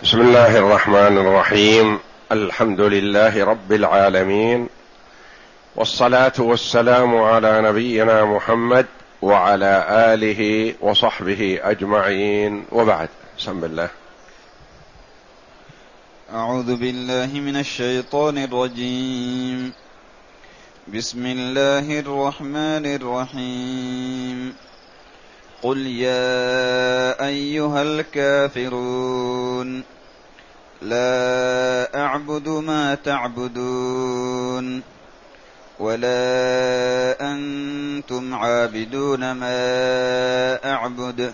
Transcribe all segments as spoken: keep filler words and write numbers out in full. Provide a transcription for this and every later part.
بسم الله الرحمن الرحيم. الحمد لله رب العالمين، والصلاة والسلام على نبينا محمد وعلى آله وصحبه أجمعين، وبعد. بسم الله. أعوذ بالله من الشيطان الرجيم. بسم الله الرحمن الرحيم. قل يا أيها الكافرون لا أعبد ما تعبدون ولا أنتم عابدون ما أعبد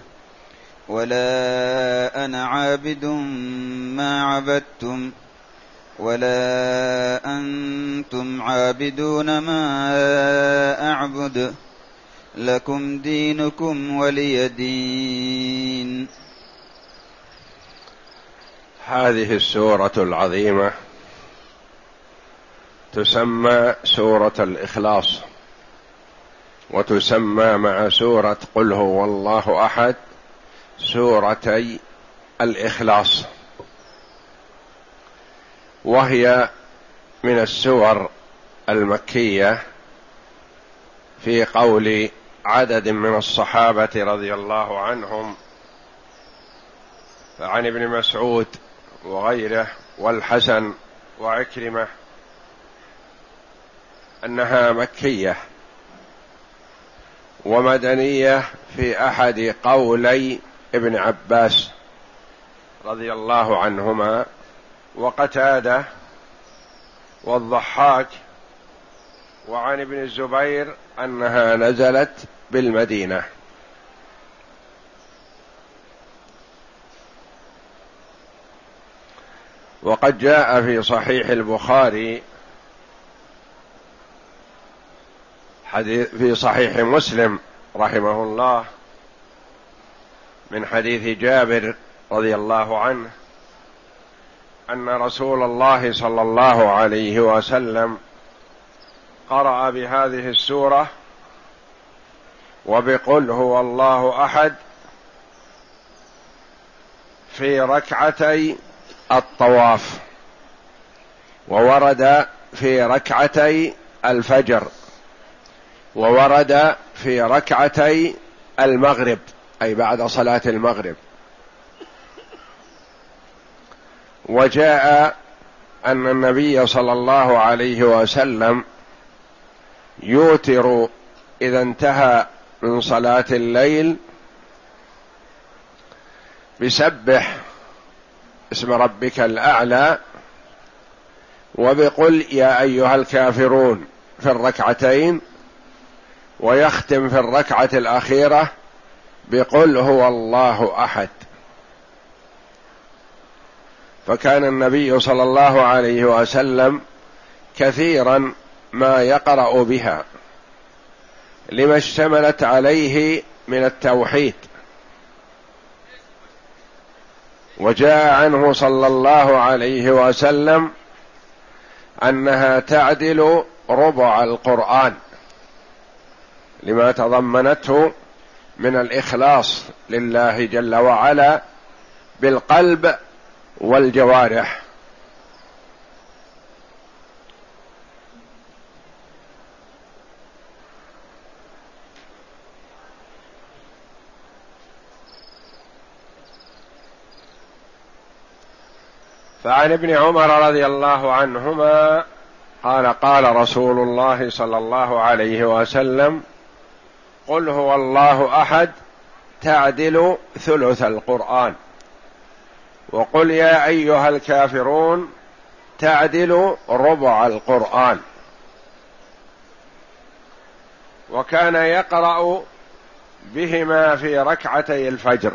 ولا أنا عابد ما عبدتم ولا أنتم عابدون ما أعبد لكم دينكم ولي دين. هذه السورة العظيمة تسمى سورة الإخلاص، وتسمى مع سورة قل هو الله أحد سورتي الإخلاص، وهي من السور المكية في قول عدد من الصحابة رضي الله عنهم، فعن ابن مسعود وغيره والحسن وعكرمة أنها مكية ومدنية في أحد قولي ابن عباس رضي الله عنهما وقتادة والضحاك، وعن ابن الزبير أنها نزلت بالمدينة. وقد جاء في صحيح البخاري حديث في صحيح مسلم رحمه الله من حديث جابر رضي الله عنه أن رسول الله صلى الله عليه وسلم قرأ بهذه السورة وبقل هو الله أحد في ركعتي الطواف، وورد في ركعتي الفجر، وورد في ركعتي المغرب أي بعد صلاة المغرب. وجاء أن النبي صلى الله عليه وسلم يوتر إذا انتهى من صلاة الليل بسبح اسم ربك الأعلى وبقل يا أيها الكافرون في الركعتين، ويختم في الركعة الأخيرة بقل هو الله أحد. فكان النبي صلى الله عليه وسلم كثيرا ما يقرأ بها لما اشتملت عليه من التوحيد. وجاء عنه صلى الله عليه وسلم أنها تعدل ربع القرآن لما تضمنته من الإخلاص لله جل وعلا بالقلب والجوارح. فعن ابن عمر رضي الله عنهما قال قال رسول الله صلى الله عليه وسلم قل هو الله أحد تعدل ثلث القرآن، وقل يا أيها الكافرون تعدل ربع القرآن. وكان يقرأ بهما في ركعتي الفجر.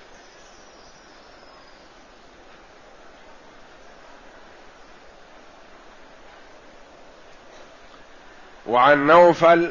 وعن نوفل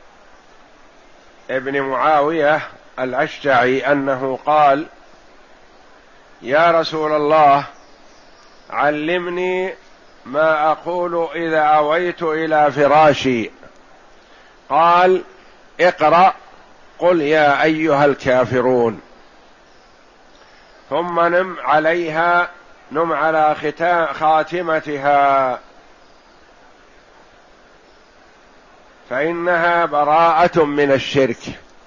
ابن معاوية الأشجعي أنه قال يا رسول الله علمني ما أقول إذا أويت إلى فراشي. قال اقرأ قل يا أيها الكافرون ثم نم عليها نم على خاتمتها فإنها براءة من الشرك.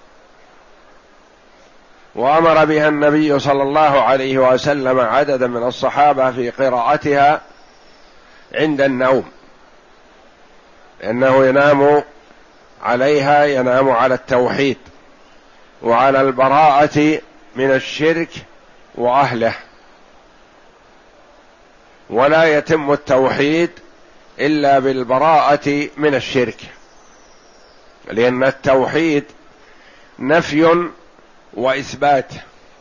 وأمر بها النبي صلى الله عليه وسلم عددا من الصحابة في قراءتها عند النوم، لأنه ينام عليها، ينام على التوحيد وعلى البراءة من الشرك وأهله. ولا يتم التوحيد إلا بالبراءة من الشرك، لأن التوحيد نفي وإثبات.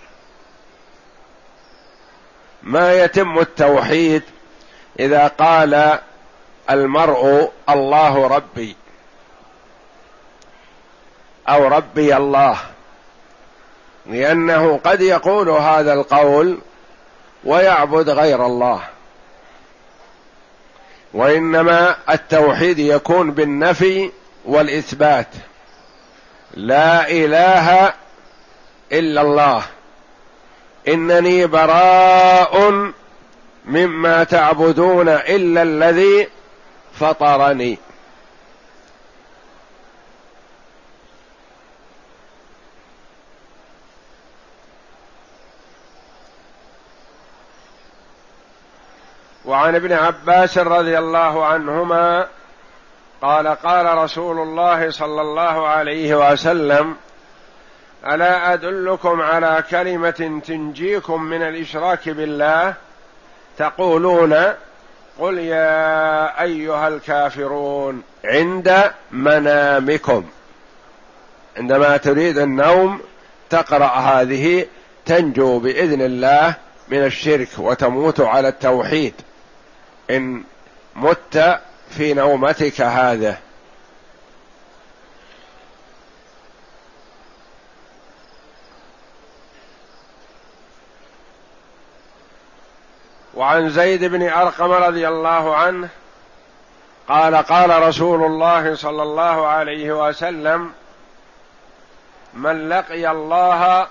ما يتم التوحيد إذا قال المرء الله ربي أو ربي الله، لأنه قد يقول هذا القول ويعبد غير الله. وإنما التوحيد يكون بالنفي والإثبات، لا إله إلا الله، إنني براء مما تعبدون إلا الذي فطرني. وعن ابن عباس رضي الله عنهما قال قال رسول الله صلى الله عليه وسلم: ألا أدلكم على كلمة تنجيكم من الإشراك بالله؟ تقولون قل يا أيها الكافرون عند منامكم. عندما تريد النوم تقرأ هذه تنجو بإذن الله من الشرك وتموت على التوحيد إن مت في نومتك هذا. وعن زيد بن أرقم رضي الله عنه قال قال رسول الله صلى الله عليه وسلم: من لقي الله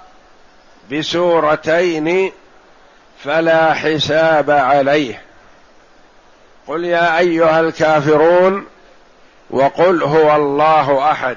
بسورتين فلا حساب عليه، قل يا أيها الكافرون وقل هو الله أحد.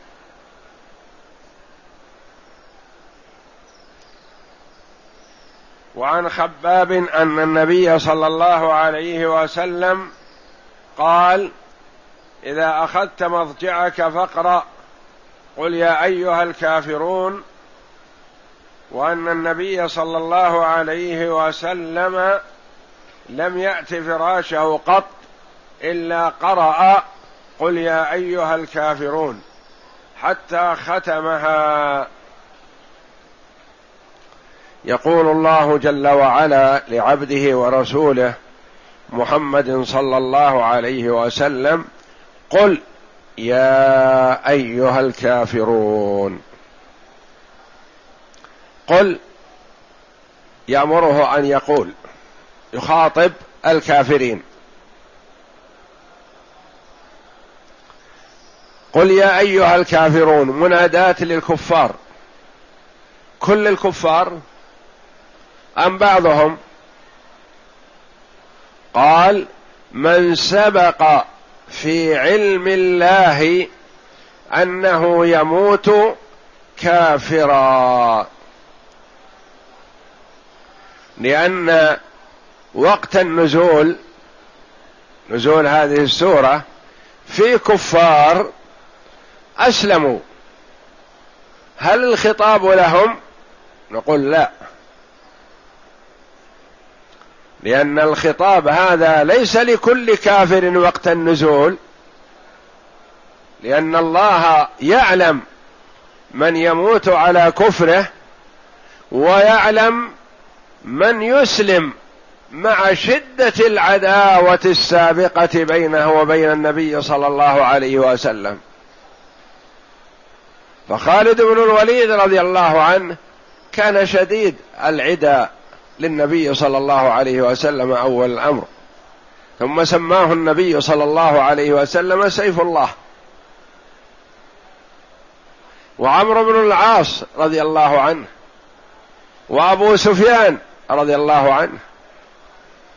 وعن خباب أن النبي صلى الله عليه وسلم قال: إذا أخذت مضجعك فاقرأ قل يا أيها الكافرون. وأن النبي صلى الله عليه وسلم لم يأت فراشه قط إلا قرأ قل يا أيها الكافرون حتى ختمها. يقول الله جل وعلا لعبده ورسوله محمد صلى الله عليه وسلم: قل يا أيها الكافرون. قل يأمره أن يقول، يخاطب الكافرين. قل يا أيها الكافرون مناداة للكفار، كل الكفار أم بعضهم؟ قال: من سبق في علم الله أنه يموت كافرا، لأن وقت النزول نزول هذه السورة في كفار أسلموا، هل الخطاب لهم؟ نقول لا، لأن الخطاب هذا ليس لكل كافر وقت النزول، لأن الله يعلم من يموت على كفره ويعلم من يسلم مع شدة العداوة السابقة بينه وبين النبي صلى الله عليه وسلم. فخالد بن الوليد رضي الله عنه كان شديد العداء للنبي صلى الله عليه وسلم أول الأمر، ثم سماه النبي صلى الله عليه وسلم سيف الله. وعمرو بن العاص رضي الله عنه، وأبو سفيان رضي الله عنه،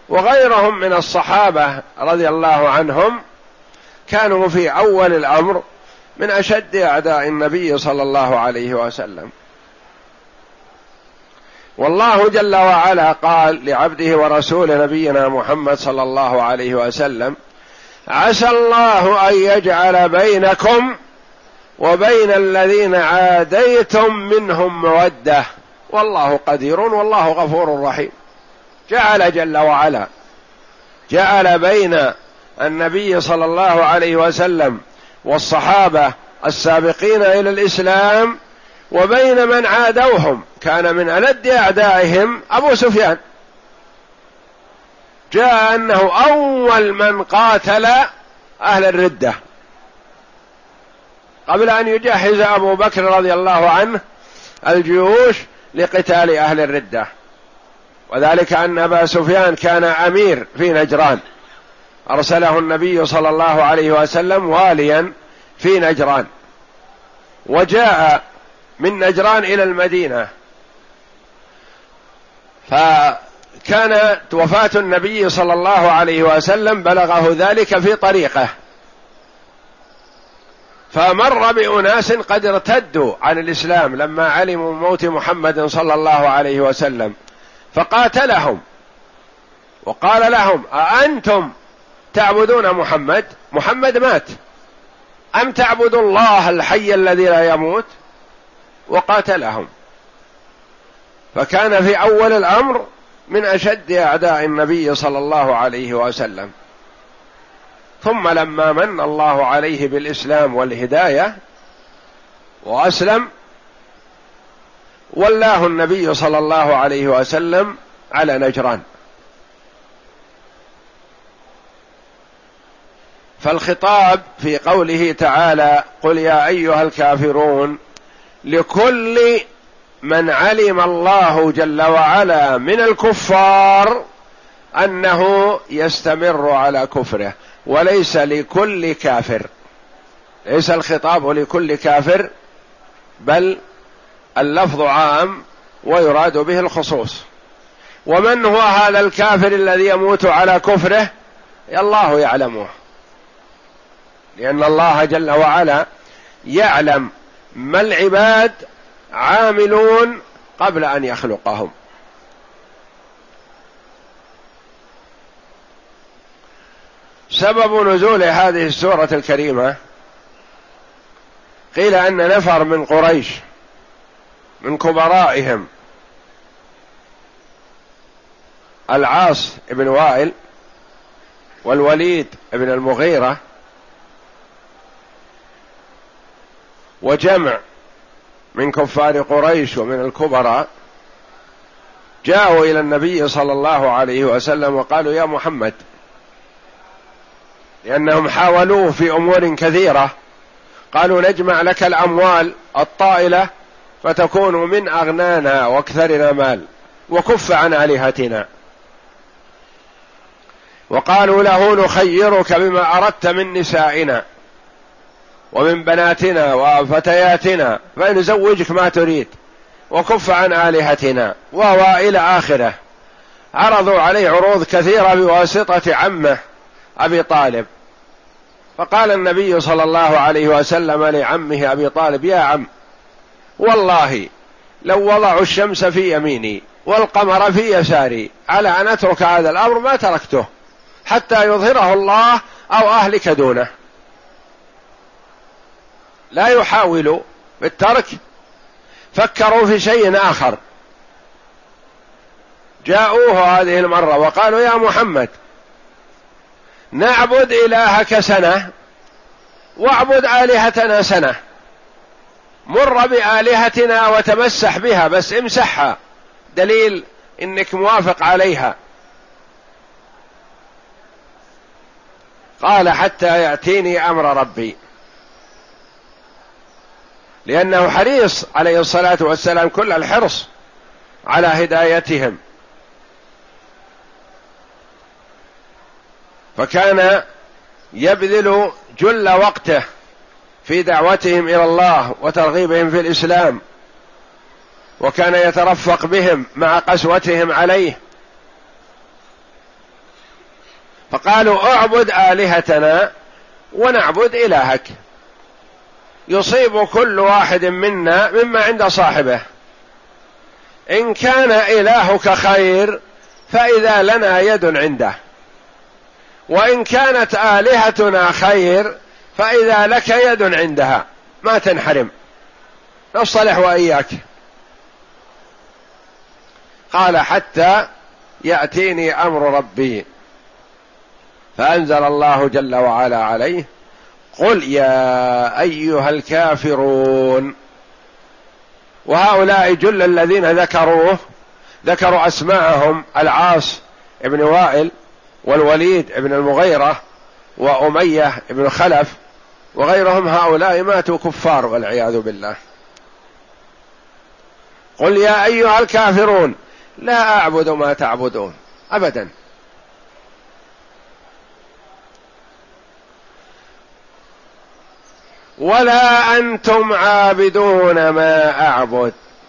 وغيرهم من الصحابة رضي الله عنهم كانوا في أول الأمر من أشد أعداء النبي صلى الله عليه وسلم. والله جل وعلا قال لعبده ورسوله نبينا محمد صلى الله عليه وسلم: عسى الله أن يجعل بينكم وبين الذين عاديتم منهم مودة والله قدير والله غفور رحيم. جعل جل وعلا جعل بين النبي صلى الله عليه وسلم والصحابة السابقين إلى الإسلام وبين من عادوهم. كان من ألد أعدائهم أبو سفيان، جاء أنه أول من قاتل أهل الردة قبل أن يجهز أبو بكر رضي الله عنه الجيوش لقتال أهل الردة، وذلك أن أبا سفيان كان أمير في نجران، أرسله النبي صلى الله عليه وسلم واليا في نجران، وجاء من نجران إلى المدينة. فكانت وفاة النبي صلى الله عليه وسلم بلغه ذلك في طريقه، فمر بأناس قد ارتدوا عن الإسلام لما علموا موت محمد صلى الله عليه وسلم، فقاتلهم وقال لهم: أأنتم تعبدون محمد؟ محمد مات، أم تعبدوا الله الحي الذي لا يموت؟ وقاتلهم. فكان في أول الأمر من أشد أعداء النبي صلى الله عليه وسلم. ثم لما من الله عليه بالإسلام والهداية وأسلم ولاه النبي صلى الله عليه وسلم على نجران. فالخطاب في قوله تعالى: قل يا أيها الكافرون، لكل من علم الله جل وعلا من الكفار أنه يستمر على كفره، وليس لكل كافر، ليس الخطاب لكل كافر، بل اللفظ عام ويراد به الخصوص. ومن هو هذا الكافر الذي يموت على كفره؟ الله يعلمه، لأن الله جل وعلا يعلم ما العباد عاملون قبل أن يخلقهم. سبب نزول هذه السورة الكريمة قيل أن نفر من قريش من كبرائهم العاص بن وائل والوليد بن المغيرة وجمع من كفار قريش ومن الكبراء جاءوا إلى النبي صلى الله عليه وسلم وقالوا: يا محمد، لأنهم حاولوه في أمور كثيرة، قالوا: نجمع لك الأموال الطائلة فتكون من أغنانا واكثرنا مال، وكف عن آلهتنا. وقالوا له: نخيرك بما أردت من نسائنا ومن بناتنا وفتياتنا فنزوجك ما تريد، وكف عن آلهتنا، وهو إلى آخره. عرضوا عليه عروض كثيرة بواسطة عمه أبي طالب. فقال النبي صلى الله عليه وسلم لعمه أبي طالب: يا عم، والله لو وضعوا الشمس في يميني والقمر في يساري على أن أترك هذا الأمر ما تركته حتى يظهره الله أو أهلك دونه. لا يحاولوا بالترك، فكروا في شيء آخر. جاءوه هذه المرة وقالوا: يا محمد، نعبد إلهك سنة واعبد آلهتنا سنة، مر بآلهتنا وتمسح بها، بس امسحها دليل إنك موافق عليها. قال: حتى يأتيني أمر ربي، لأنه حريص عليه الصلاة والسلام كل الحرص على هدايتهم، فكان يبذل جل وقته في دعوتهم إلى الله وترغيبهم في الإسلام، وكان يترفق بهم مع قسوتهم عليه. فقالوا اعبد آلهتنا ونعبد إلهك، يصيب كل واحد منا مما عند صاحبه. إن كان إلهك خير فإذا لنا يد عنده، وإن كانت آلهتنا خير فإذا لك يد عندها، ما تنحرم، نصلح وإياك. قال حتى يأتيني أمر ربي، فأنزل الله جل وعلا عليه قل يا أيها الكافرون. وهؤلاء جل الذين ذكروه ذكروا أسماءهم: العاص ابن وائل، والوليد ابن المغيرة، وأمية ابن خلف، وغيرهم. هؤلاء ماتوا كفار والعياذ بالله. قل يا أيها الكافرون لا أعبد ما تعبدون أبدا، ولا أنتم عابدون ما أعبد،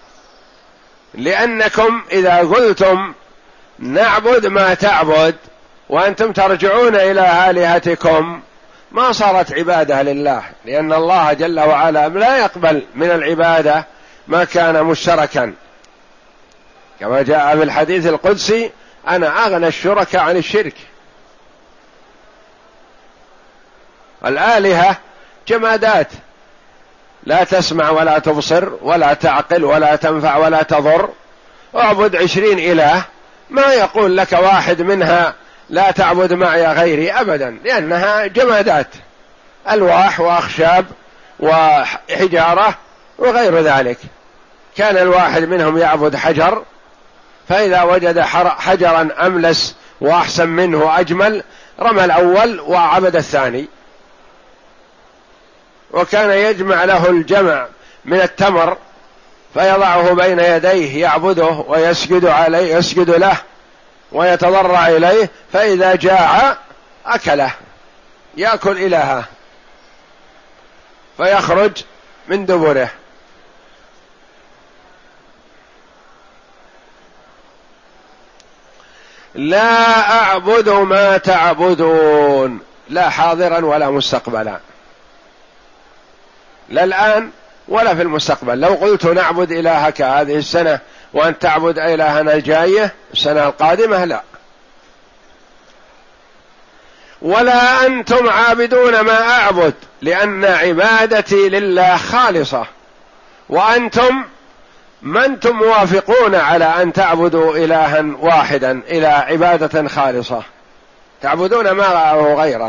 لأنكم إذا قلتم نعبد ما تعبد وأنتم ترجعون إلى آلهتكم ما صارت عبادة لله، لأن الله جل وعلا لا يقبل من العبادة ما كان مشتركا، كما جاء في الحديث القدسي: أنا أغنى الشركاء عن الشرك. الآلهة جمادات لا تسمع ولا تبصر ولا تعقل ولا تنفع ولا تضر. اعبد عشرين إله، ما يقول لك واحد منها لا تعبد معي غيري أبدا، لأنها جمادات، ألواح وأخشاب وحجارة وغير ذلك. كان الواحد منهم يعبد حجر، فإذا وجد حجرا أملس وأحسن منه أجمل رمى الأول وعبد الثاني. وكان يجمع له الجمع من التمر فيضعه بين يديه يعبده ويسجد عليه، يسجد له ويتضرع إليه، فإذا جاع أكله، يأكل إلهه فيخرج من دبره. لا أعبد ما تعبدون، لا حاضرا ولا مستقبلا، لا الآن ولا في المستقبل. لو قلت نعبد إلهك هذه السنة وأن تعبد إلهنا الجاية السنة القادمة، لا. ولا أنتم عابدون ما أعبد، لأن عبادتي لله خالصة، وأنتم ما أنتم موافقون على أن تعبدوا إلها واحدا إلى عبادة خالصة، تعبدون ما غيره.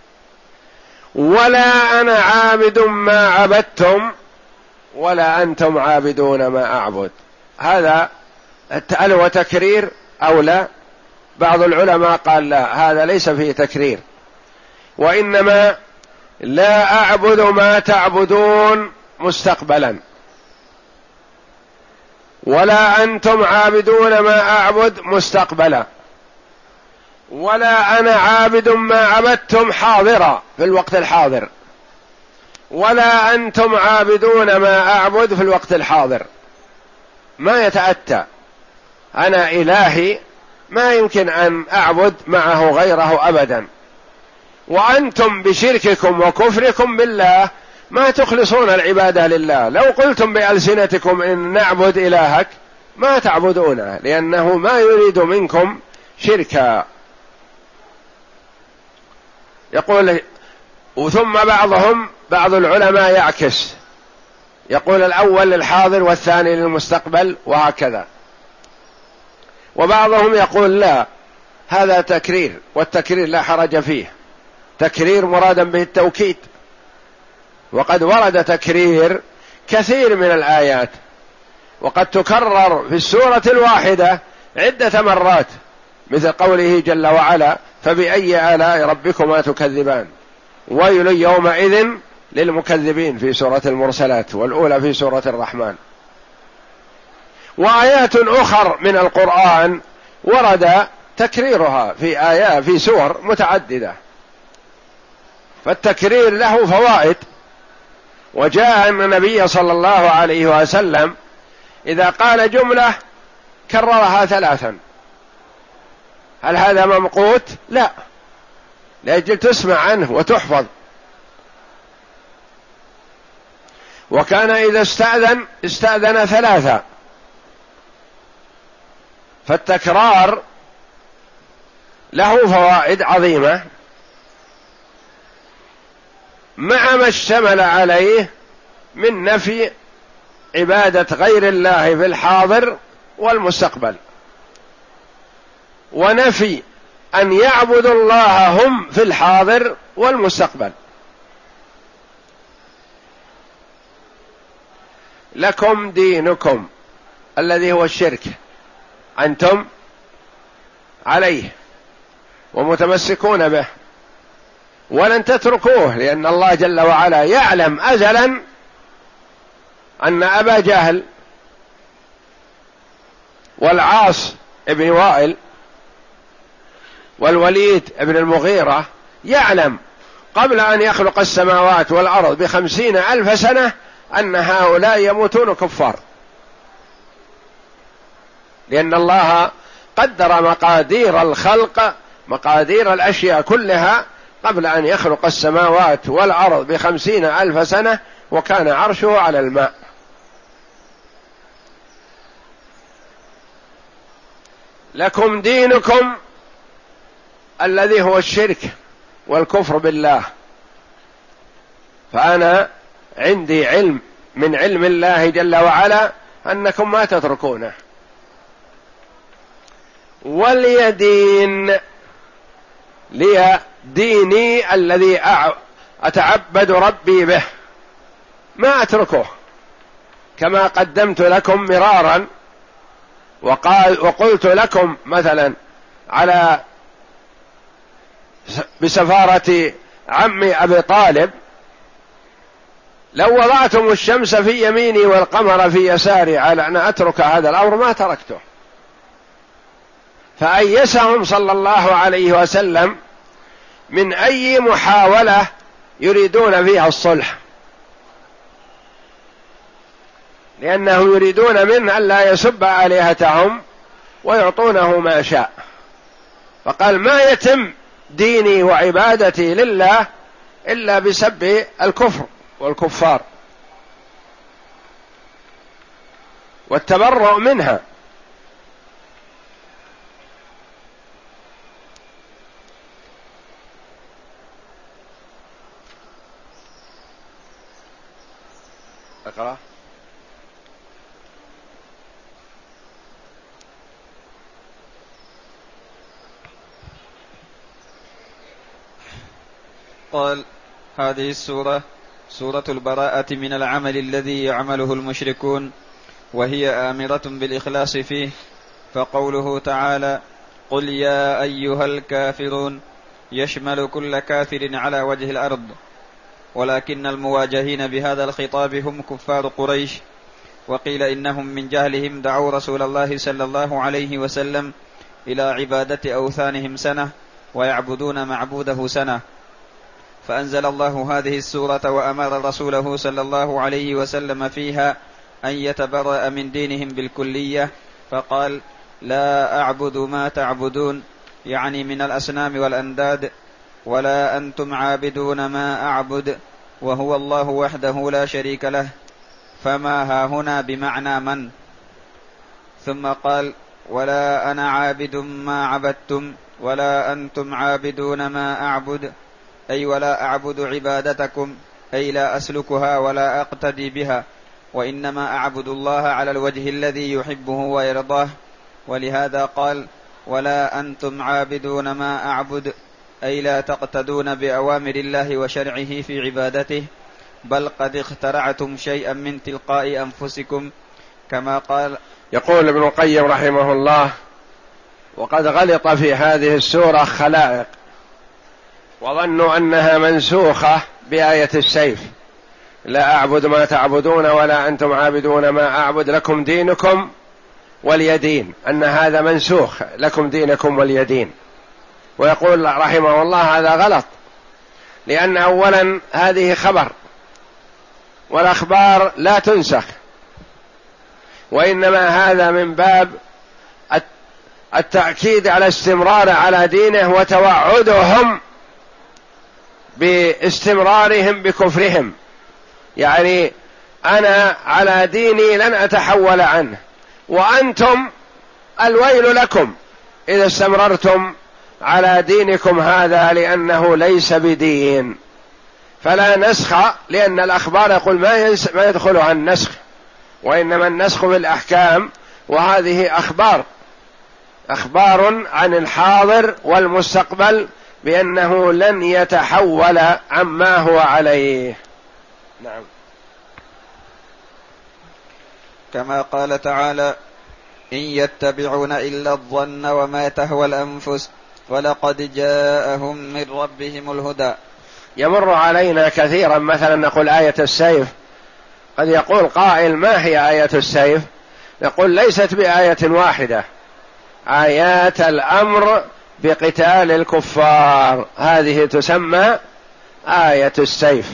ولا أنا عابد ما عبدتم ولا أنتم عابدون ما أعبد. هذا هل هو تكرير أو لا؟ بعض العلماء قال لا، هذا ليس فيه تكرير، وإنما لا أعبد ما تعبدون مستقبلا، ولا أنتم عابدون ما أعبد مستقبلا، ولا أنا عابد ما عبدتم حاضرا في الوقت الحاضر، ولا أنتم عابدون ما أعبد في الوقت الحاضر. ما يتأتى، أنا إلهي ما يمكن أن أعبد معه غيره أبدا، وأنتم بشرككم وكفركم بالله ما تخلصون العبادة لله. لو قلتم بألسنتكم إن نعبد إلهك ما تعبدونه، لأنه ما يريد منكم شركا. يقول وثم بعضهم بعض العلماء يعكس، يقول الأول للحاضر والثاني للمستقبل وهكذا، وبعضهم يقول لا، هذا تكرير، والتكرير لا حرج فيه، تكرير مرادا به التوكيد، وقد ورد تكرير كثير من الآيات، وقد تكرر في السورة الواحدة عدة مرات، مثل قوله جل وعلا: فبأي آلاء ربكما تكذبان، ويل يومئذ للمكذبين في سورة المرسلات، والأولى في سورة الرحمن. وآيات أخر من القرآن ورد تكريرها في آيات في سور متعددة، فالتكرير له فوائد. وجاء أن النبي صلى الله عليه وسلم إذا قال جملة كررها ثلاثا. هل هذا ممقوت؟ لا، لأجل تسمع عنه وتحفظ. وكان إذا استأذن استأذن ثلاثة، فالتكرار له فوائد عظيمة مع ما اشتمل عليه من نفي عبادة غير الله في الحاضر والمستقبل، ونفي أن يعبدوا الله هم في الحاضر والمستقبل. لكم دينكم الذي هو الشرك أنتم عليه ومتمسكون به ولن تتركوه، لأن الله جل وعلا يعلم أزلا أن أبا جهل والعاص ابن وائل والوليد ابن المغيرة يعلم قبل أن يخلق السماوات والأرض بخمسين ألف سنة أن هؤلاء يموتون كفار، لأن الله قدر مقادير الخلق، مقادير الأشياء كلها قبل أن يخلق السماوات والأرض بخمسين ألف سنة، وكان عرشه على الماء. لكم دينكم الذي هو الشرك والكفر بالله. فأنا عندي علم من علم الله جل وعلا أنكم ما تتركونه. وليدين لي ديني الذي أتعبد ربي به، ما أتركه، كما قدمت لكم مرارا وقال وقلت لكم مثلا على بسفارة عمي أبي طالب: لو وضعتم الشمس في يميني والقمر في يساري على أن أترك هذا الأمر ما تركته. فأيسهم صلى الله عليه وسلم من أي محاولة يريدون فيها الصلح، لأنه يريدون منه ألا يسب آلهتهم ويعطونه ما شاء. فقال: ما يتم ديني وعبادتي لله إلا بسب الكفر والكفار والتبرؤ منها. اقرأ. قال: هذه السورة سورة البراءة من العمل الذي يعمله المشركون، وهي آمرة بالإخلاص فيه. فقوله تعالى: قل يا أيها الكافرون يشمل كل كافر على وجه الأرض، ولكن المواجهين بهذا الخطاب هم كفار قريش. وقيل إنهم من جهلهم دعوا رسول الله صلى الله عليه وسلم إلى عبادة أوثانهم سنة ويعبدون معبوده سنة، فأنزل الله هذه السورة وأمر رسوله صلى الله عليه وسلم فيها أن يتبرأ من دينهم بالكلية، فقال: لا أعبد ما تعبدون، يعني من الأصنام والأنداد، ولا أنتم عابدون ما أعبد، وهو الله وحده لا شريك له، فما ها هنا بمعنى من. ثم قال: ولا أنا عابد ما عبدتم ولا أنتم عابدون ما أعبد، أي ولا أعبد عبادتكم، أي لا أسلكها ولا أقتدي بها، وإنما أعبد الله على الوجه الذي يحبه ويرضاه. ولهذا قال: ولا أنتم عابدون ما أعبد، أي لا تقتدون بأوامر الله وشرعه في عبادته، بل قد اخترعتم شيئا من تلقاء أنفسكم، كما قال. يقول ابن القيم رحمه الله: وقد غلط في هذه السورة خلائق وظنوا أنها منسوخة بآية السيف: لا أعبد ما تعبدون ولا أنتم عابدون ما أعبد، لكم دينكم ولي دين، أن هذا منسوخ، لكم دينكم ولي دين. ويقول رحمه الله: هذا غلط، لأن أولا هذه خبر، والأخبار لا تنسخ، وإنما هذا من باب التأكيد على استمرار على دينه وتوعدهم باستمرارهم بكفرهم، يعني أنا على ديني لن أتحول عنه، وأنتم الويل لكم إذا استمررتم على دينكم هذا، لأنه ليس بدين. فلا نسخ، لأن الأخبار يقول ما ما يدخلها النسخ، وإنما النسخ بالأحكام، وهذه أخبار أخبار عن الحاضر والمستقبل بأنه لن يتحول عما هو عليه. نعم. كما قال تعالى: إن يتبعون إلا الظن وما تهوى الأنفس ولقد جاءهم من ربهم الهدى. يمر علينا كثيرا مثلا نقول آية السيف، قد يقول قائل ما هي آية السيف؟ نقول ليست بآية واحدة، آيات الأمر بقتال الكفار هذه تسمى آية السيف،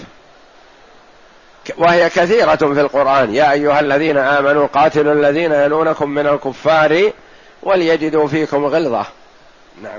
وهي كثيرة في القرآن: يا أيها الذين آمنوا قاتلوا الذين يلونكم من الكفار وليجدوا فيكم غلظة. نعم.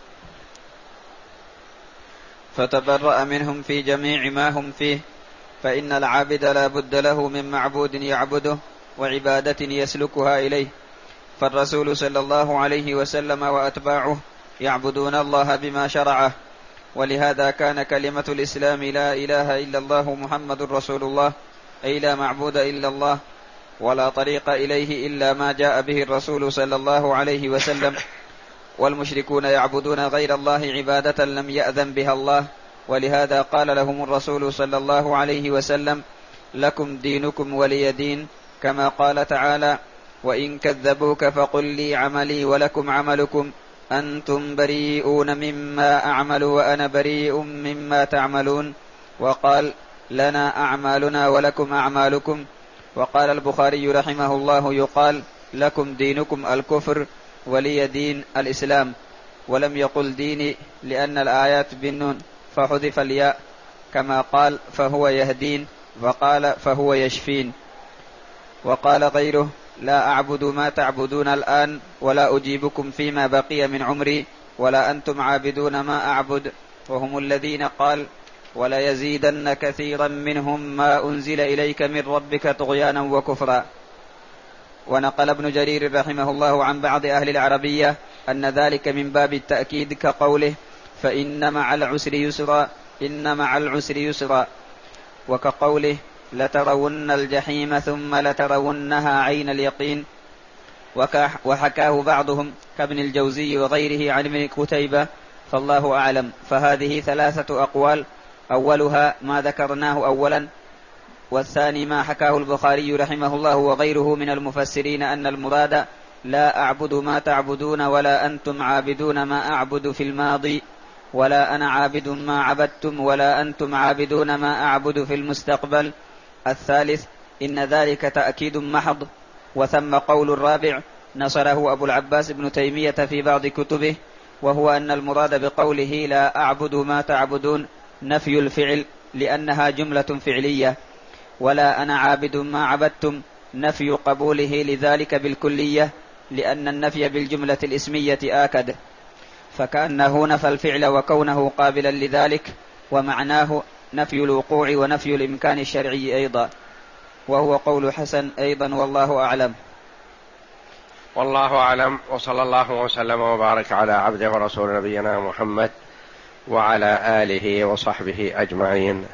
فتبرأ منهم في جميع ما هم فيه، فإن العابد لا بد له من معبود يعبده وعبادة يسلكها إليه، فالرسول صلى الله عليه وسلم وأتباعه يعبدون الله بما شرعه، ولهذا كان كلمة الإسلام لا إله إلا الله محمد رسول الله، أي لا معبود إلا الله ولا طريق إليه إلا ما جاء به الرسول صلى الله عليه وسلم، والمشركون يعبدون غير الله عبادة لم يأذن بها الله، ولهذا قال لهم الرسول صلى الله عليه وسلم: لكم دينكم ولي دين، كما قال تعالى: وإن كذبوك فقل لي عملي ولكم عملكم أنتم بريئون مما أعمل وأنا بريء مما تعملون، وقال: لنا أعمالنا ولكم أعمالكم. وقال البخاري رحمه الله: يقال لكم دينكم الكفر ولي دين الإسلام، ولم يقل ديني لأن الآيات بالنون فحذف الياء، كما قال: فهو يهدين، وقال: فهو يشفين. وقال غيره: لا أعبد ما تعبدون الآن ولا أجيبكم فيما بقي من عمري ولا أنتم عابدون ما أعبد، وهم الذين قال: ولا يزيدن كثيرا منهم ما أنزل إليك من ربك طغيانا وكفرا. ونقل ابن جرير رحمه الله عن بعض أهل العربية أن ذلك من باب التأكيد، كقوله: فإن مع العسر يسرا، إن مع العسر يسرا، وكقوله: لترون الجحيم ثم لترونها عين اليقين. وحكاه بعضهم كابن الجوزي وغيره عن ابن قتيبة، فالله أعلم. فهذه ثلاثة أقوال: أولها ما ذكرناه أولا، والثاني ما حكاه البخاري رحمه الله وغيره من المفسرين أن المراد لا أعبد ما تعبدون ولا أنتم عابدون ما أعبد في الماضي، ولا أنا عابد ما عبدتم ولا أنتم عابدون ما أعبد في المستقبل. الثالث إن ذلك تأكيد محض. وثم قول الرابع نصره أبو العباس ابن تيمية في بعض كتبه، وهو أن المراد بقوله لا أعبد ما تعبدون نفي الفعل لأنها جملة فعلية، ولا أنا عابد ما عبدتم نفي قبوله لذلك بالكلية، لأن النفي بالجملة الاسمية آكد، فكأنه نفى الفعل وكونه قابلا لذلك، ومعناه نفي الوقوع ونفي الإمكان الشرعي أيضا، وهو قول حسن أيضا، والله أعلم. والله أعلم، وصلى الله وسلم وبارك على عبده ورسول نبينا محمد وعلى آله وصحبه أجمعين.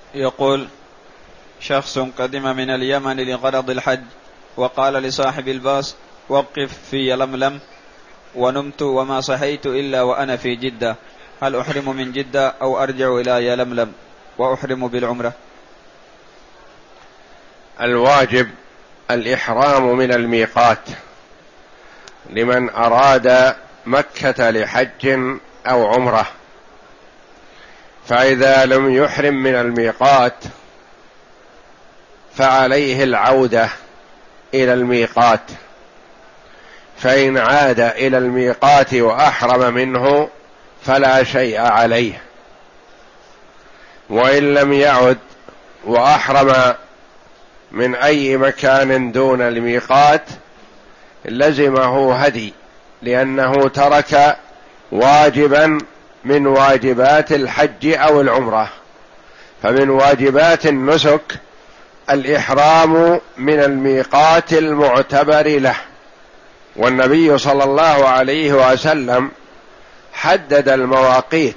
يقول: شخص قدم من اليمن لغرض الحج وقال لصاحب الباص: وقف في يلملم، ونمت وما صحيت إلا وأنا في جدة، هل أحرم من جدة أو أرجع إلى يلملم وأحرم بالعمرة؟ الواجب الإحرام من الميقات لمن أراد مكة لحج أو عمرة، فإذا لم يحرم من الميقات فعليه العودة إلى الميقات، فإن عاد إلى الميقات وأحرم منه فلا شيء عليه، وإن لم يعد وأحرم من أي مكان دون الميقات لزمه هدي، لأنه ترك واجبا من واجبات الحج أو العمرة. فمن واجبات النسك الإحرام من الميقات المعتبر له، والنبي صلى الله عليه وسلم حدد المواقيت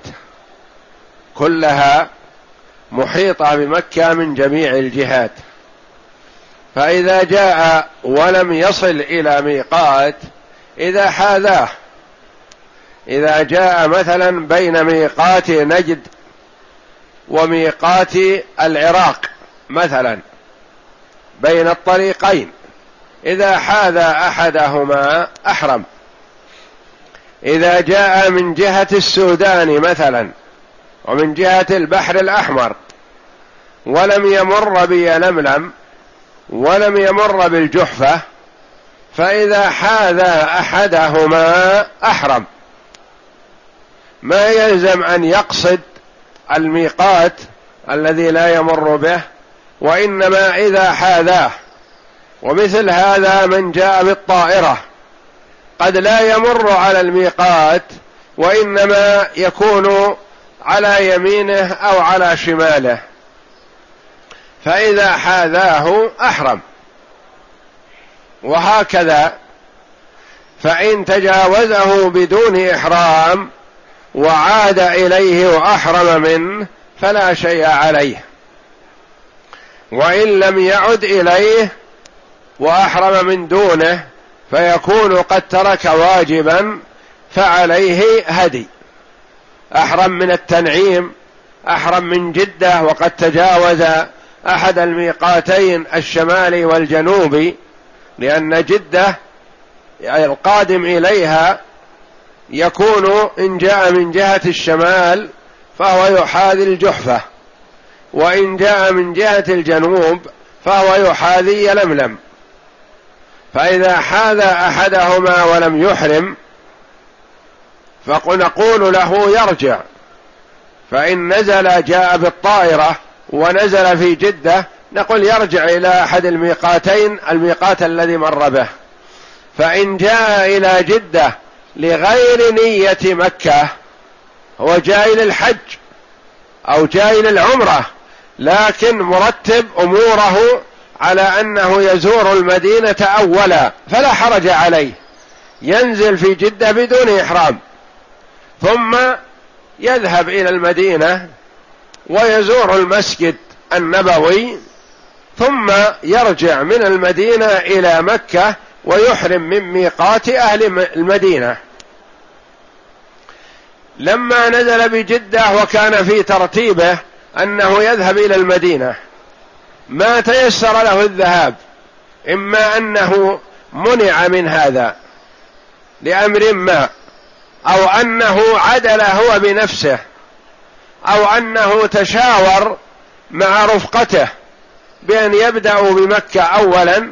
كلها محيطة بمكة من جميع الجهات، فإذا جاء ولم يصل إلى ميقات إذا حاذاه، إذا جاء مثلا بين ميقات نجد وميقات العراق مثلا بين الطريقين، إذا حاذى أحدهما أحرم. إذا جاء من جهة السودان مثلا ومن جهة البحر الأحمر ولم يمر بيلملم ولم يمر بالجحفة، فإذا حاذى أحدهما أحرم، ما يلزم أن يقصد الميقات الذي لا يمر به، وإنما إذا حاذاه. ومثل هذا من جاء بالطائرة قد لا يمر على الميقات وإنما يكون على يمينه أو على شماله، فإذا حاذاه أحرم. وهكذا فإن تجاوزه بدون إحرام وعاد إليه وأحرم منه فلا شيء عليه، وإن لم يعد إليه وأحرم من دونه فيكون قد ترك واجبا فعليه هدي. أحرم من التنعيم، أحرم من جدة وقد تجاوز أحد الميقاتين الشمالي والجنوبي، لأن جدة القادم إليها يكون إن جاء من جهة الشمال فهو يحاذي الجحفة، وإن جاء من جهة الجنوب فهو يحاذي يلملم. فإذا حاذى أحدهما ولم يحرم فنقول له يرجع، فإن نزل جاء بالطائرة ونزل في جدة نقول يرجع إلى أحد الميقاتين، الميقات الذي مر به. فإن جاء إلى جدة لغير نية مكة، هو جاي للحج أو جاي للعمرة لكن مرتب أموره على أنه يزور المدينة أولا، فلا حرج عليه، ينزل في جدة بدون إحرام ثم يذهب إلى المدينة ويزور المسجد النبوي ثم يرجع من المدينة إلى مكة ويحرم من ميقات أهل المدينة. لما نزل بجدة وكان في ترتيبه أنه يذهب إلى المدينة ما تيسر له الذهاب، إما أنه منع من هذا لأمر ما، أو أنه عدل هو بنفسه، أو أنه تشاور مع رفقته بأن يبدأوا بمكة أولا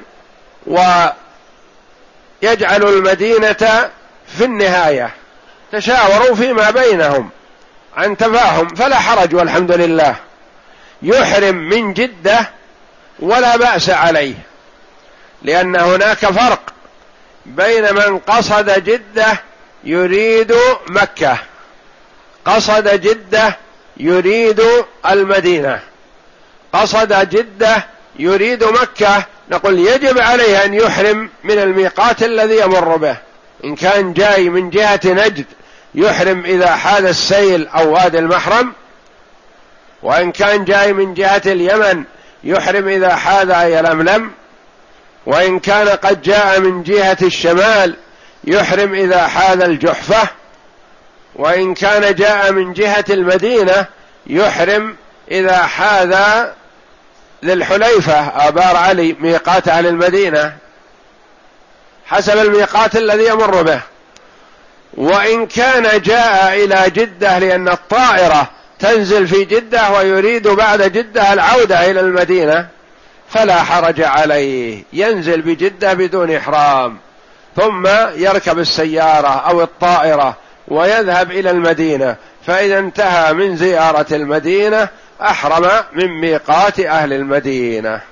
ويجعل المدينة في النهاية، تشاوروا فيما بينهم عن تفاهم فلا حرج والحمد لله، يحرم من جدة ولا بأس عليه، لأن هناك فرق بين من قصد جدة يريد مكة، قصد جدة يريد المدينة، قصد جدة يريد مكة، نقول يجب عليه أن يحرم من الميقات الذي يمر به. إن كان جاي من جهة نجد يحرم إذا حال السيل أو وادي المحرم، وإن كان جاي من جهة اليمن يحرم إذا حاذ يلملم، وإن كان قد جاء من جهة الشمال يحرم إذا حاذ الجحفة، وإن كان جاء من جهة المدينة يحرم إذا حاذ ذي الحليفة آبار علي ميقات أهل المدينة حسب الميقات الذي يمر به. وإن كان جاء إلى جدة لأن الطائرة تنزل في جدة ويريد بعد جدة العودة إلى المدينة فلا حرج عليه، ينزل بجدة بدون إحرام ثم يركب السيارة أو الطائرة ويذهب إلى المدينة، فإذا انتهى من زيارة المدينة أحرم من ميقات أهل المدينة.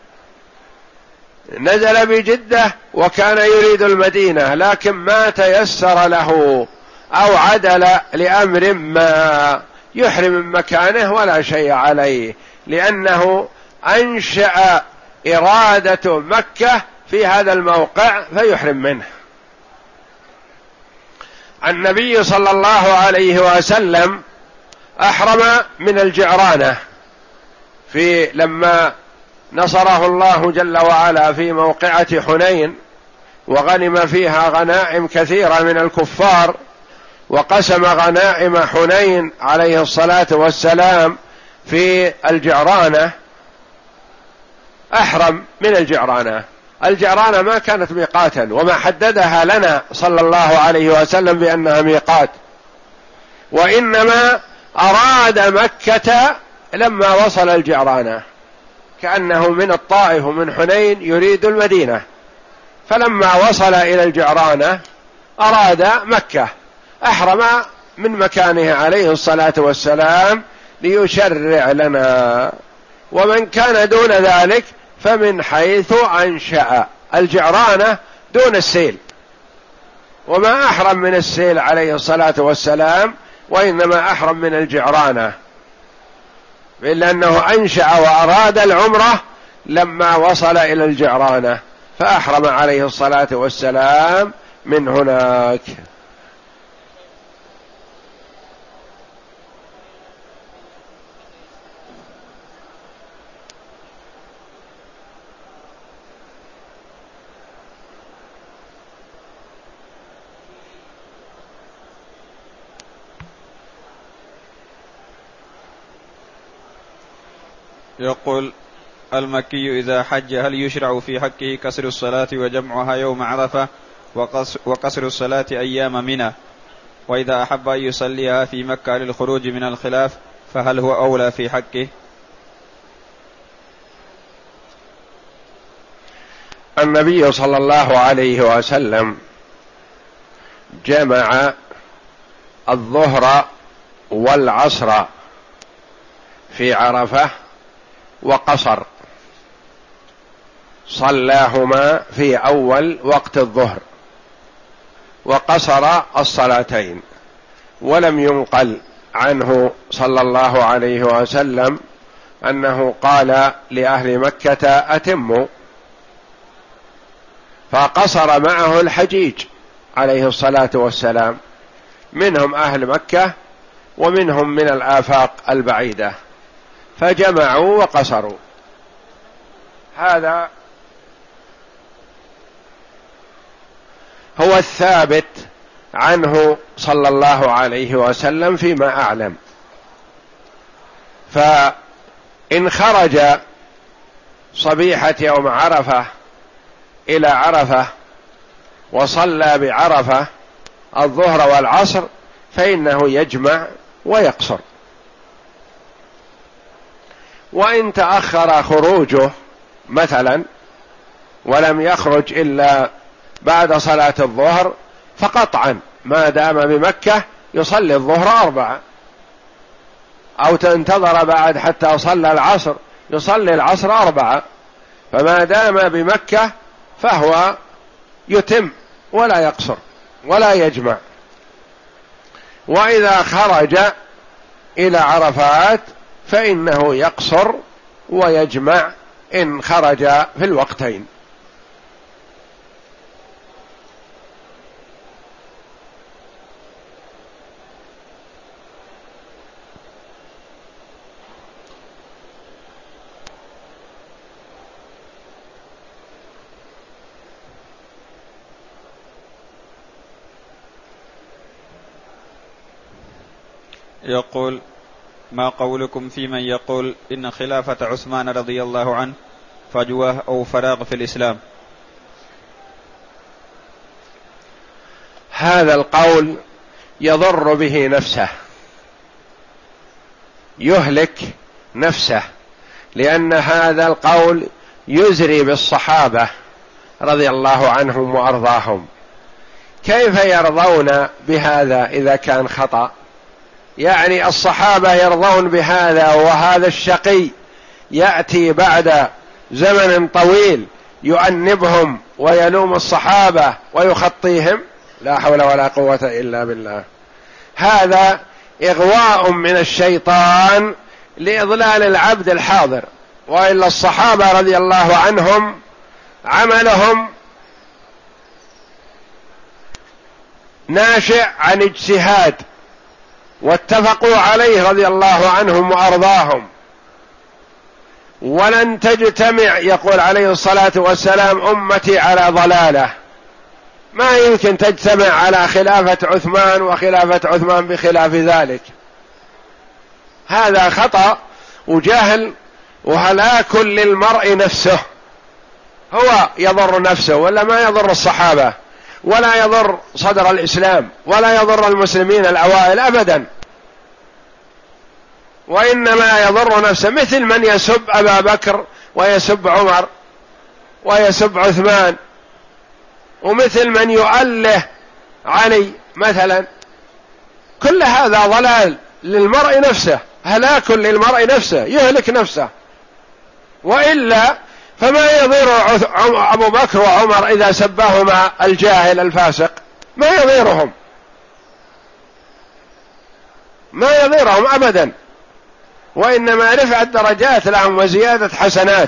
نزل بجدة وكان يريد المدينة لكن ما تيسر له أو عدل لأمر ما يحرم من مكانه ولا شيء عليه، لأنه أنشأ إرادة مكة في هذا الموقع فيحرم منه. النبي صلى الله عليه وسلم أحرم من الجعرانة في لما نصره الله جل وعلا في موقعة حنين وغنم فيها غنائم كثيرة من الكفار، وقسم غنائم حنين عليه الصلاة والسلام في الجعرانة، أحرم من الجعرانة. الجعرانة ما كانت ميقاتا وما حددها لنا صلى الله عليه وسلم بأنها ميقات، وإنما أراد مكة لما وصل الجعرانة، كأنه من الطائف ومن حنين يريد المدينة، فلما وصل إلى الجعرانة أراد مكة أحرم من مكانه عليه الصلاة والسلام ليشرع لنا. ومن كان دون ذلك فمن حيث أنشأ الجعرانة دون السيل، وما أحرم من السيل عليه الصلاة والسلام وإنما أحرم من الجعرانة، إلا أنه أنشأ وأراد العمرة لما وصل إلى الجعرانة فأحرم عليه الصلاة والسلام من هناك. يقول المكي إذا حج هل يشرع في حقه كسر الصلاة وجمعها يوم عرفة وقصر الصلاة أيام منى؟ وإذا أحب أن يصليها في مكة للخروج من الخلاف فهل هو أولى في حقه؟ النبي صلى الله عليه وسلم جمع الظهر والعصر في عرفة وقصر، صلاهما في أول وقت الظهر وقصر الصلاتين، ولم ينقل عنه صلى الله عليه وسلم أنه قال لأهل مكة أتموا، فقصر معه الحجيج عليه الصلاة والسلام، منهم أهل مكة ومنهم من الآفاق البعيدة، فجمعوا وقصروا. هذا هو الثابت عنه صلى الله عليه وسلم فيما أعلم. فإن خرج صبيحة يوم عرفة إلى عرفة وصلى بعرفة الظهر والعصر فإنه يجمع ويقصر. وإن تأخر خروجه مثلا ولم يخرج إلا بعد صلاة الظهر فقطعا ما دام بمكة يصلي الظهر أربعة، أو تنتظر بعد حتى صلى العصر يصلي العصر أربعة، فما دام بمكة فهو يتم ولا يقصر ولا يجمع. وإذا خرج إلى عرفات فإنه يقصر ويجمع إن خرج في الوقتين. يقول: ما قولكم في من يقول إن خلافة عثمان رضي الله عنه فجوة أو فراغ في الإسلام؟ هذا القول يضر به نفسه، يهلك نفسه، لأن هذا القول يزري بالصحابة رضي الله عنهم وأرضاهم. كيف يرضون بهذا إذا كان خطأ؟ يعني الصحابة يرضون بهذا، وهذا الشقي يأتي بعد زمن طويل يؤنبهم ويلوم الصحابة ويخطيهم؟ لا حول ولا قوة إلا بالله. هذا إغواء من الشيطان لإضلال العبد الحاضر. وإلا الصحابة رضي الله عنهم عملهم ناشئ عن اجتهاد، واتفقوا عليه رضي الله عنهم وأرضاهم. ولن تجتمع، يقول عليه الصلاة والسلام، أمتي على ضلالة، ما يمكن تجتمع على خلافة عثمان وخلافة عثمان بخلاف ذلك. هذا خطأ وجهل وهلاك للمرء نفسه، هو يضر نفسه ولا ما يضر الصحابة ولا يضر صدر الإسلام ولا يضر المسلمين الأوائل أبدا، وإنما يضر نفسه، مثل من يسب أبا بكر ويسب عمر ويسب عثمان، ومثل من يؤله علي مثلا. كل هذا ضلال للمرء نفسه، هلاك للمرء نفسه، يهلك نفسه. وإلا فما يضير أبو بكر وعمر إذا سباهما الجاهل الفاسق؟ ما يضيرهم، ما يضيرهم أبدا، وإنما رفعت درجات لهم وزيادة حسنات.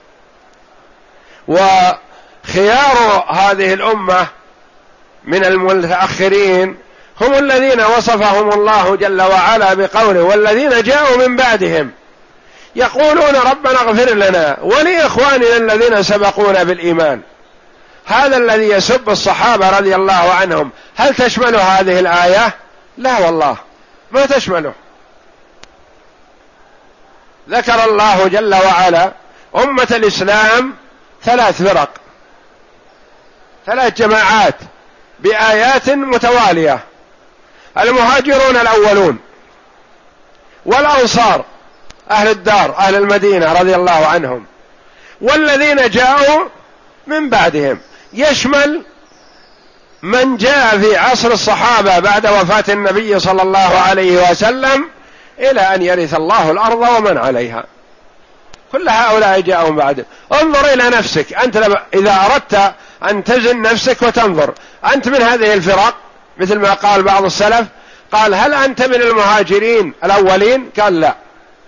وخيار هذه الأمة من المتأخرين هم الذين وصفهم الله جل وعلا بقوله: والذين جاءوا من بعدهم يقولون ربنا اغفر لنا ولإخواننا الذين سبقونا بالإيمان. هذا الذي يسب الصحابة رضي الله عنهم، هل تشمل هذه الآية؟ لا والله ما تشمله. ذكر الله جل وعلا أمة الإسلام ثلاث فرق، ثلاث جماعات بآيات متوالية: المهاجرون الأولون، والأنصار أهل الدار أهل المدينة رضي الله عنهم، والذين جاءوا من بعدهم. يشمل من جاء في عصر الصحابة بعد وفاة النبي صلى الله عليه وسلم إلى أن يرث الله الأرض ومن عليها، كل هؤلاء جاءوا من بعد. انظر إلى نفسك أنت إذا أردت أن تزن نفسك وتنظر، أنت من هذه الفرق؟ مثل ما قال بعض السلف، قال: هل أنت من المهاجرين الأولين؟ قال: لا.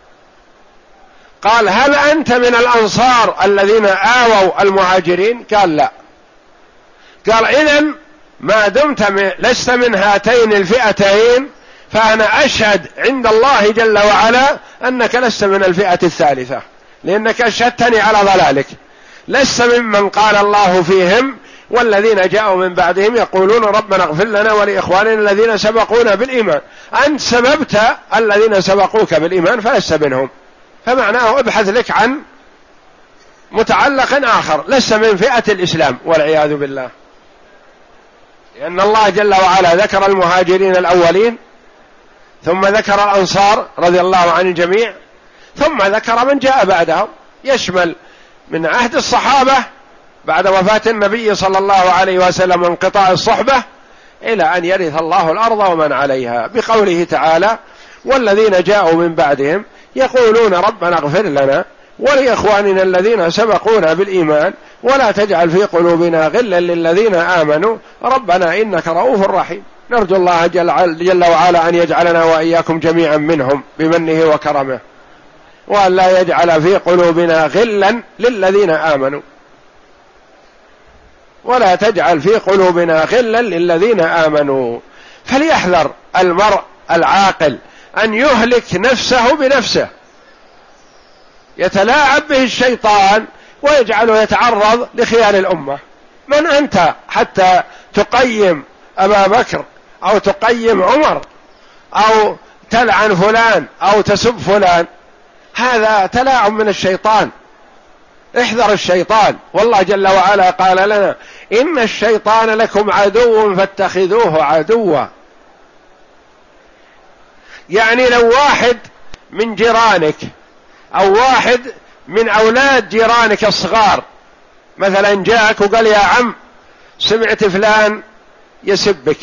قال: هل أنت من الأنصار الذين آووا المهاجرين؟ قال: لا. قال: إذن ما دمت لست من هاتين الفئتين فأنا أشهد عند الله جل وعلا أنك لست من الفئة الثالثة، لأنك أشهدتني على ضلالك، لست ممن قال الله فيهم: والذين جاءوا من بعدهم يقولون ربنا اغفر لنا ولإخواننا الذين سبقونا بالإيمان. أنت سببت الذين سبقوك بالإيمان فلست منهم، فمعناه ابحث لك عن متعلق آخر، لست من فئة الإسلام والعياذ بالله. لأن الله جل وعلا ذكر المهاجرين الأولين، ثم ذكر الأنصار رضي الله عن الجميع، ثم ذكر من جاء بعدهم، يشمل من عهد الصحابة بعد وفاة النبي صلى الله عليه وسلم وانقطاع الصحبة إلى أن يرث الله الأرض ومن عليها، بقوله تعالى: والذين جاءوا من بعدهم يقولون ربنا اغفر لنا ولإخواننا الذين سبقونا بالإيمان ولا تجعل في قلوبنا غلا للذين آمنوا ربنا إنك رؤوف رحيم. نرجو الله جل وعلا أن يجعلنا وإياكم جميعا منهم بمنه وكرمه، وأن لا يجعل في قلوبنا غلا للذين آمنوا، ولا تجعل في قلوبنا غلا للذين آمنوا. فليحذر المرء العاقل أن يهلك نفسه بنفسه، يتلاعب به الشيطان ويجعله يتعرض لخيار الأمة. من أنت حتى تقيم أبا بكر أو تقيم عمر أو تلعن فلان أو تسب فلان، هذا تلاعب من الشيطان. احذر الشيطان، والله جل وعلا قال لنا إن الشيطان لكم عدو فاتخذوه عدوا. يعني لو واحد من جيرانك أو واحد من أولاد جيرانك الصغار مثلا جاءك وقال يا عم سمعت فلان يسبك،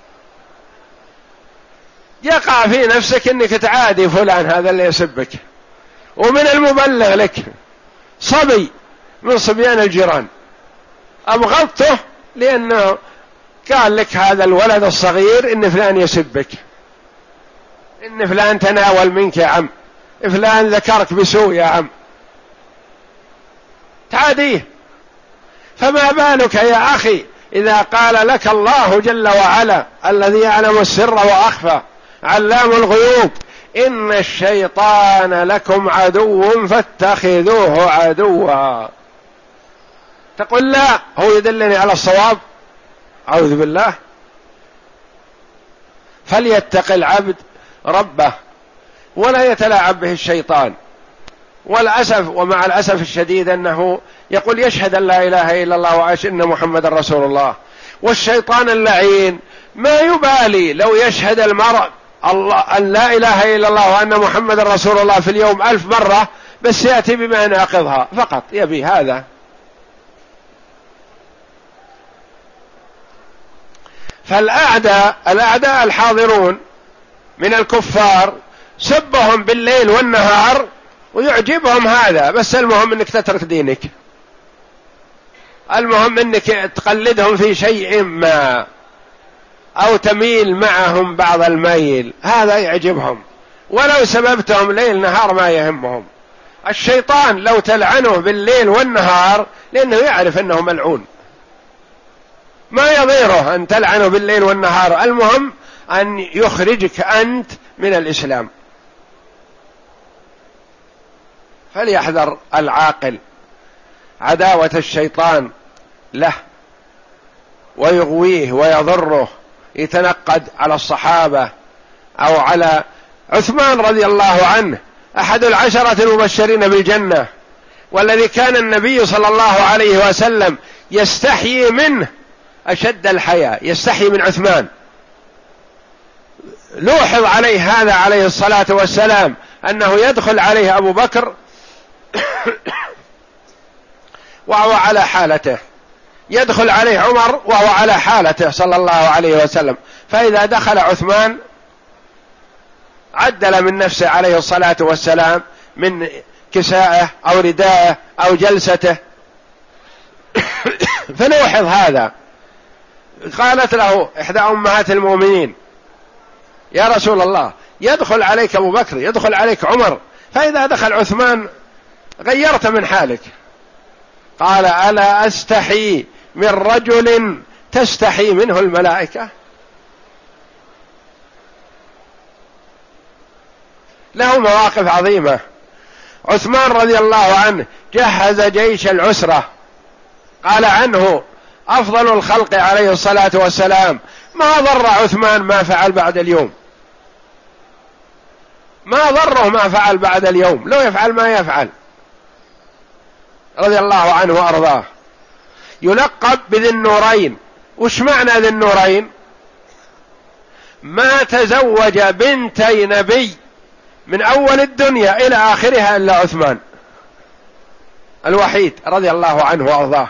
يقع في نفسك انك تعادي فلان هذا اللي يسبك، ومن المبلغ لك صبي من صبيان الجيران أبغضته لأنه قال لك هذا الولد الصغير إن فلان يسبك، إن فلان تناول منك يا عم، فلان ذكرك بسوء يا عم، تعاديه. فما بالك يا أخي إذا قال لك الله جل وعلا الذي يعلم السر وأخفى علام الغيوب إن الشيطان لكم عدو فاتخذوه عدوا. تقول لا هو يدلني على الصواب، أعوذ بالله. فليتق العبد ربه ولا يتلاعب به الشيطان. والأسف ومع الأسف الشديد أنه يقول يشهد أن لا إله إلا الله وأشهد أن محمد رسول الله، والشيطان اللعين ما يبالي لو يشهد المرء الله أن لا إله إلا الله وأن محمد رسول الله في اليوم ألف مرة، بس يأتي بما يناقضها فقط، يبي هذا. فالأعداء الأعداء الحاضرون من الكفار سبهم بالليل والنهار ويعجبهم هذا، بس المهم انك تترك دينك، المهم انك تقلدهم في شيء ما او تميل معهم بعض الميل، هذا يعجبهم، ولو سببتهم ليل نهار ما يهمهم. الشيطان لو تلعنه بالليل والنهار لانه يعرف انه ملعون ما يضيره ان تلعنه بالليل والنهار، المهم ان يخرجك انت من الاسلام. فليحذر العاقل عداوة الشيطان له ويغويه ويضره، يتنقد على الصحابة أو على عثمان رضي الله عنه أحد العشرة المبشرين بالجنة، والذي كان النبي صلى الله عليه وسلم يستحيي منه أشد الحياء، يستحيي من عثمان. لوحظ عليه هذا عليه الصلاة والسلام أنه يدخل عليه أبو بكر وهو على حالته، يدخل عليه عمر وهو على حالته صلى الله عليه وسلم، فإذا دخل عثمان عدل من نفسه عليه الصلاة والسلام من كسائه أو رداءه أو جلسته. فنوحظ هذا. قالت له إحدى أمهات المؤمنين يا رسول الله يدخل عليك أبو بكر يدخل عليك عمر، فإذا دخل عثمان غيرت من حالك. قال ألا أستحي من رجل تستحي منه الملائكة؟ له مواقف عظيمة. عثمان رضي الله عنه جهز جيش العسرة، قال عنه أفضل الخلق عليه الصلاة والسلام ما ضر عثمان ما فعل بعد اليوم، ما ضره ما فعل بعد اليوم، لو يفعل ما يفعل رضي الله عنه وأرضاه. يلقب بذي النورين. وش معنى ذي النورين؟ ما تزوج بنتي نبي من أول الدنيا إلى آخرها إلا عثمان الوحيد رضي الله عنه وأرضاه.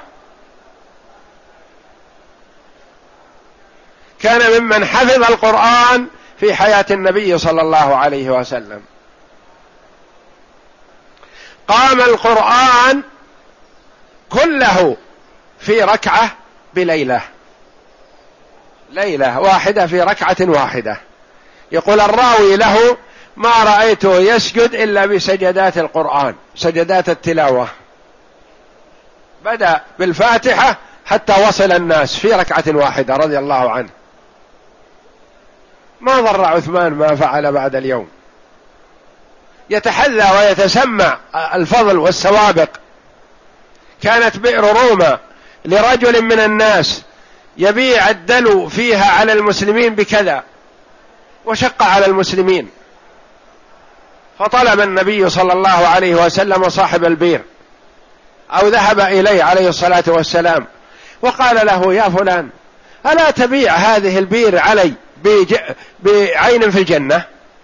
كان ممن حفظ القرآن في حياة النبي صلى الله عليه وسلم. قام القرآن كله في ركعة بليلة، ليلة واحدة في ركعة واحدة. يقول الراوي له ما رأيته يسجد إلا بسجدات القرآن، سجدات التلاوة، بدأ بالفاتحة حتى وصل الناس في ركعة واحدة رضي الله عنه. ما ضر عثمان ما فعل بعد اليوم. يتحلى ويتسمع الفضل والسوابق. كانت بئر روما لرجل من الناس يبيع الدلو فيها على المسلمين بكذا، وشق على المسلمين فطلب النبي صلى الله عليه وسلم صاحب البير أو ذهب إليه عليه الصلاة والسلام وقال له: يا فلان، ألا تبيع هذه البير علي بعين في الجنة؟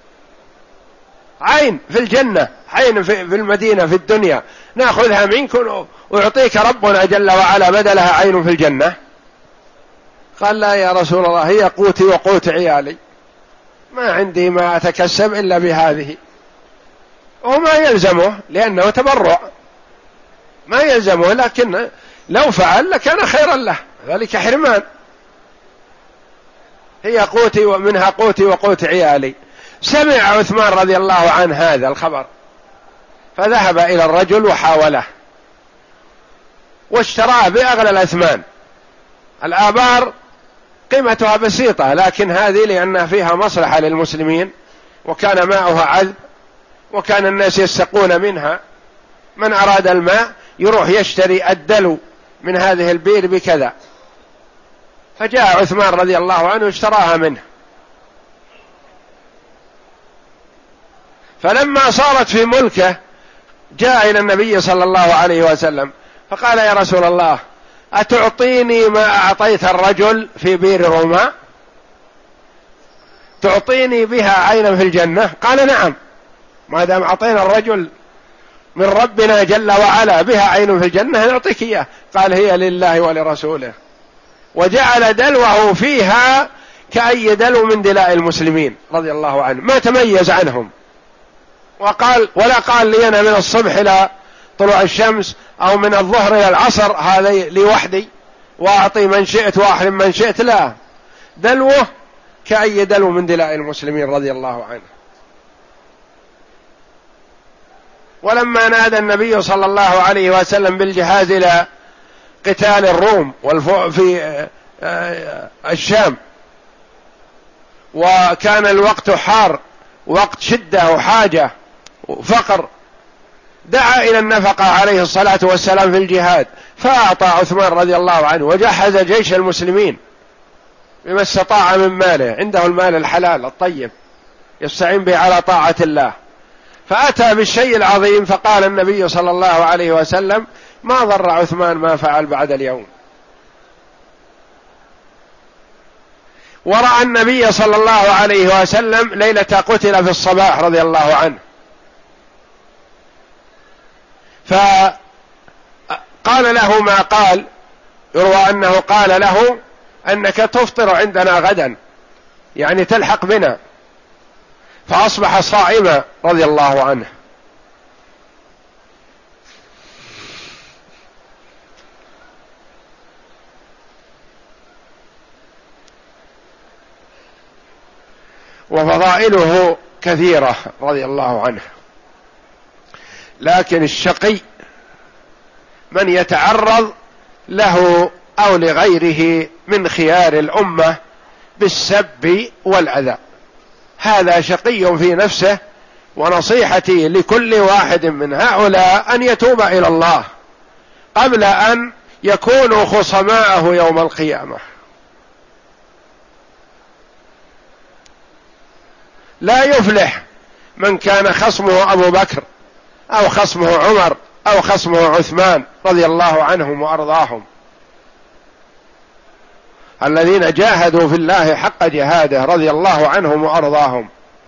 عين في الجنة، عين في المدينة في الدنيا، نأخذها منكم ويعطيك ربنا جل وعلا بدلها عين في الجنة. قال: لا يا رسول الله، هي قوتي وقوت عيالي، ما عندي ما أتكسب إلا بهذه. وما يلزمه لأنه تبرع، ما يلزمه، لكن لو فعل لكان خيرا له، ذلك حرمان. هي قوتي ومنها قوتي وقوت عيالي. سمع عثمان رضي الله عنه هذا الخبر، فذهب إلى الرجل وحاوله واشتراه بأغلى الأثمان. الآبار قيمتها بسيطة، لكن هذه لأنها فيها مصلحة للمسلمين، وكان ماؤها عذب، وكان الناس يستقون منها. من أراد الماء يروح يشتري الدلو من هذه البير بكذا، فجاء عثمان رضي الله عنه اشتراها منه. فلما صارت في ملكه جاء إلى النبي صلى الله عليه وسلم فقال: يا رسول الله، أتعطيني ما أعطيت الرجل في بير روما؟ تعطيني بها عينا في الجنة؟ قال: نعم، ما دام أعطينا الرجل من ربنا جل وعلا بها عين في الجنة نعطيك إياه. قال: هي لله ولرسوله. وجعل دلوه فيها كأي دلو من دلاء المسلمين رضي الله عنه، ما تميز عنهم. وقال: ولا قال لي أنا من الصبح إلى طلوع الشمس أو من الظهر إلى العصر هذا لوحدي وأعطي من شئت وأحرم من شئت، لا، دلوه كأي دلو من دلاء المسلمين رضي الله عنه. ولما نادى النبي صلى الله عليه وسلم بالجهاز إلى قتال الروم في الشام، وكان الوقت حار، وقت شدة وحاجة وفقر، دعا إلى النفقة عليه الصلاة والسلام في الجهاد، فأعطى عثمان رضي الله عنه وجهز جيش المسلمين بما استطاع من ماله، عنده المال الحلال الطيب يستعين به على طاعة الله. فأتى بالشيء العظيم، فقال النبي صلى الله عليه وسلم: ما ضر عثمان ما فعل بعد اليوم. ورأى النبي صلى الله عليه وسلم ليلة قتل في الصباح رضي الله عنه، فقال له ما قال، يروى أنه قال له: أنك تفطر عندنا غدا، يعني تلحق بنا. فأصبح صائما رضي الله عنه. وفضائله كثيرة رضي الله عنه. لكن الشقي من يتعرض له أو لغيره من خيار الأمة بالسب والأذى، هذا شقي في نفسه. ونصيحتي لكل واحد من هؤلاء أن يتوب إلى الله قبل أن يكونوا خصماءه يوم القيامة. لا يفلح من كان خصمه أبو بكر أو خصمه عمر أو خصمه عثمان رضي الله عنهم وأرضاهم، الذين جاهدوا في الله حق جهاده رضي الله عنهم وأرضاهم.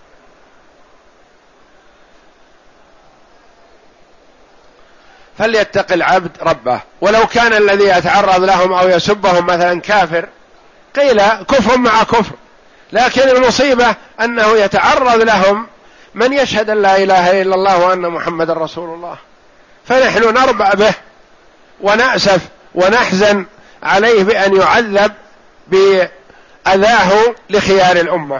فليتق العبد ربه، ولو كان الذي يتعرض لهم أو يسبهم مثلا كافر قيل كفر مع كفر، لكن المصيبة أنه يتعرض لهم من يشهد أن لا إله إلا الله وأن محمد رسول الله، فنحن نربأ به ونأسف ونحزن عليه بأن يعذب بأذاه لخيار الأمة.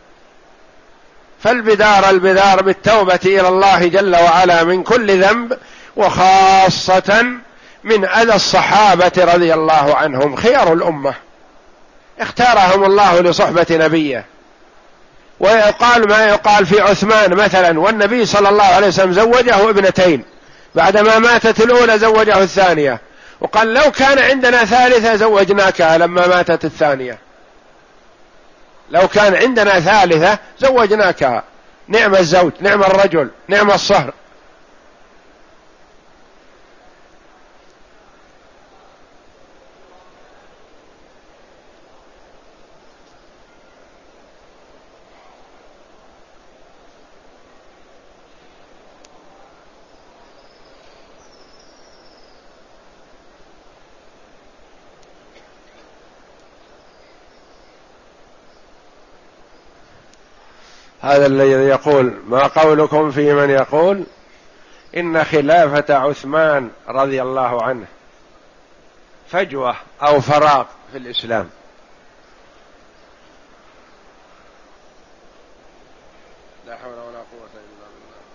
فالبدار البدار بالتوبة إلى الله جل وعلا من كل ذنب، وخاصة من أذى الصحابة رضي الله عنهم، خيار الأمة اختارهم الله لصحبة نبيه. ويقال ما يقال في عثمان مثلا، والنبي صلى الله عليه وسلم زوجه ابنتين، بعدما ماتت الأولى زوجه الثانية، وقال: لو كان عندنا ثالثة زوجناكها لما ماتت الثانية، لو كان عندنا ثالثة زوجناكها نعم الزوج، نعم الرجل، نعم الصهر. هذا الذي يقول: ما قولكم في من يقول إن خلافة عثمان رضي الله عنه فجوة أو فراغ في الإسلام؟ لا حول ولا قوة إلا بالله.